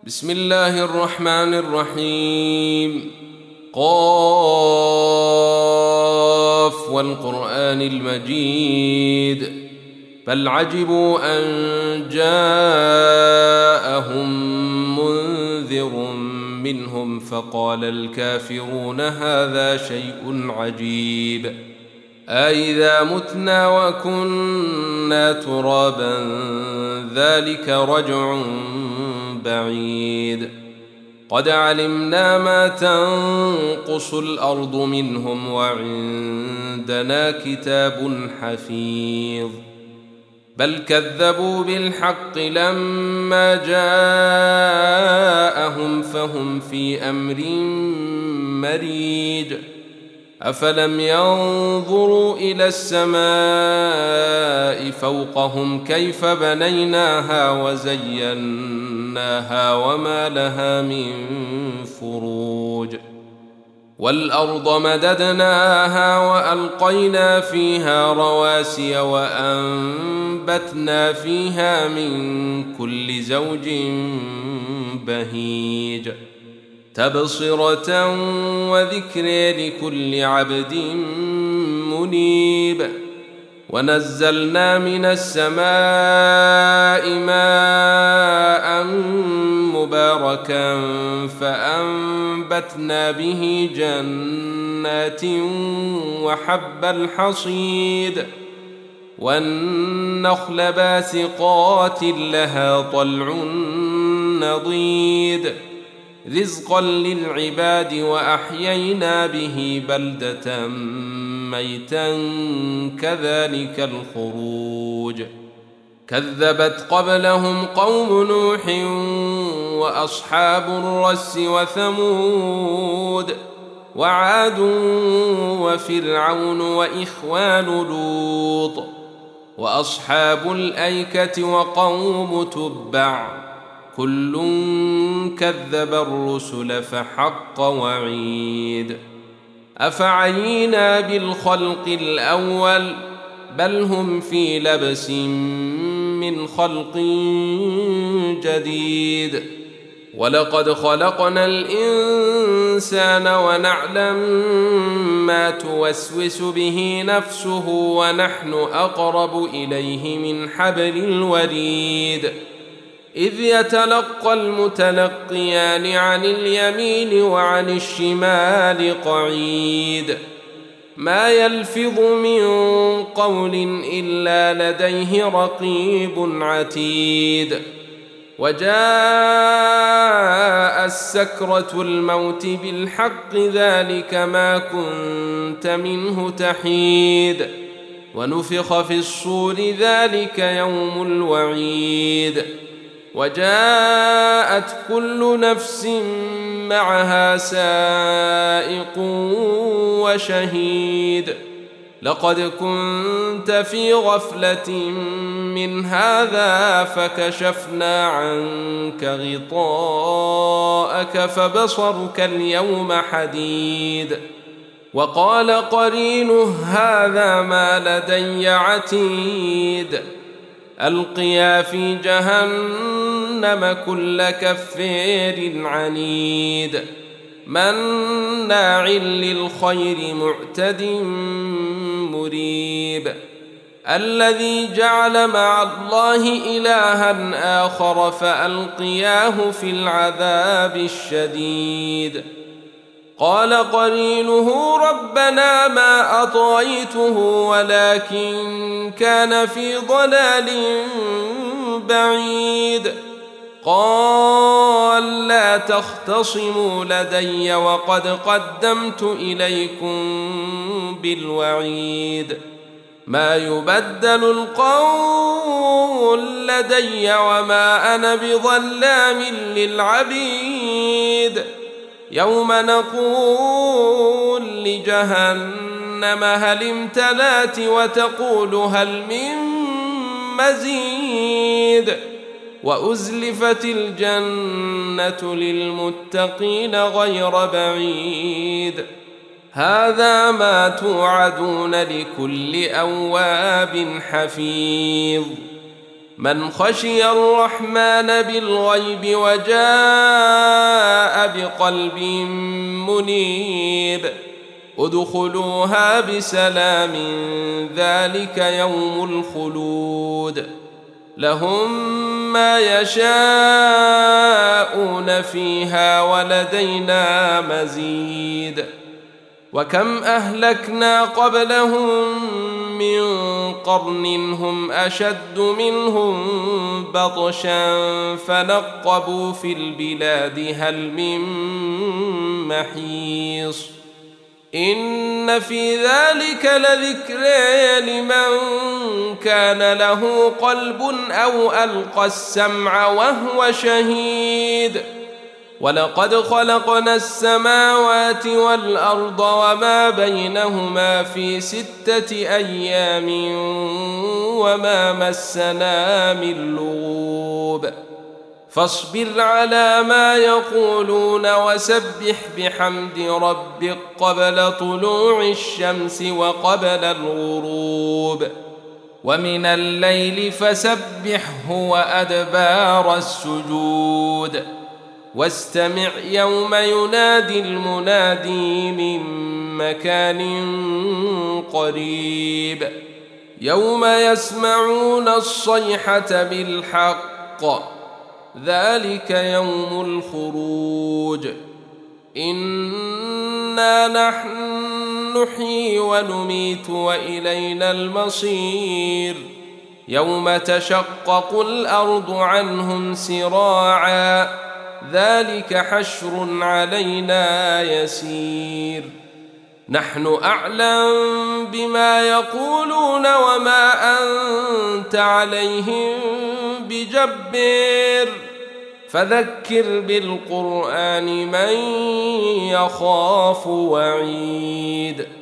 بسم الله الرحمن الرحيم. قاف والقرآن المجيد بل عجبوا أن جاءهم منذر منهم فقال الكافرون هذا شيء عجيب أإذا متنا وكنا ترابا ذلك رجع بعيد قد علمنا ما تنقص الأرض منهم وعندنا كتاب حفيظ بل كذبوا بالحق لما جاءهم فهم في أمر مريج أفلم ينظروا إلى السماء فوقهم كيف بنيناها وزيناها وما لها من فروج والأرض مددناها وألقينا فيها رواسي وأنبتنا فيها من كل زوج بهيج تبصرة وذكر لكل عبد منيب ونزلنا من السماء ماء مباركا فأنبتنا به جنات وحب الحصيد والنخل باسقات لها طلع نضيد رزقا للعباد وأحيينا به بلدة ميتا كذلك الخروج كذبت قبلهم قوم نوح وأصحاب الرس وثمود وعاد وفرعون وإخوان لوط وأصحاب الأيكة وقوم تبع كل كذب الرسل فحق وعيد أفعينا بالخلق الأول بل هم في لبس من خلق جديد ولقد خلقنا الإنسان ونعلم ما توسوس به نفسه ونحن أقرب إليه من حبل الوريد إذ يتلقى المتلقيان عن اليمين وعن الشمال قعيد ما يلفظ من قول إلا لديه رقيب عتيد وجاء السكرة الموت بالحق ذلك ما كنت منه تحيد ونفخ في الصور ذلك يوم الوعيد وجاءت كل نفس معها سائق وشهيد لقد كنت في غفلة من هذا فكشفنا عنك غطاءك فبصرك اليوم حديد وقال قرينه هذا ما لدي عتيد ألقيا في جهنم كل كفار عنيد مناع للخير معتد مريب الذي جعل مع الله إلها آخر فألقياه في العذاب الشديد قال قرينه ربنا ما أطغيته ولكن كان في ضلال بعيد قال لا تختصموا لدي وقد قدمت إليكم بالوعيد ما يبدل القول لدي وما أنا بظلام للعبيد يوم نقول لجهنم هل امتلأت وتقول هل من مزيد وأزلفت الجنة للمتقين غير بعيد هذا ما توعدون لكل أواب حفيظ من خشي الرحمن بالغيب وجاء بقلب منيب ادخلوها بسلام ذلك يوم الخلود لهم ما يشاءون فيها ولدينا مزيد وكم أهلكنا قبلهم من قرن هم أشد منهم بطشا فنقبوا في البلاد هل من محيص إن في ذلك لذكرى لمن كان له قلب أو ألقى السمع وهو شهيد ولقد خلقنا السماوات والأرض وما بينهما في 6 أيام وما مسنا من لغوب فاصبر على ما يقولون وسبح بحمد ربك قبل طلوع الشمس وقبل الغروب ومن الليل فسبحه وأدبار السجود واستمع يوم ينادي المنادي من مكان قريب يوم يسمعون الصيحة بالحق ذلك يوم الخروج إنا نحن نحيي ونميت وإلينا المصير يوم تشقق الأرض عنهم سراعا ذلك حشر علينا يسير نحن أعلم بما يقولون وما أنت عليهم بجبار فذكر بالقرآن من يخاف وعيد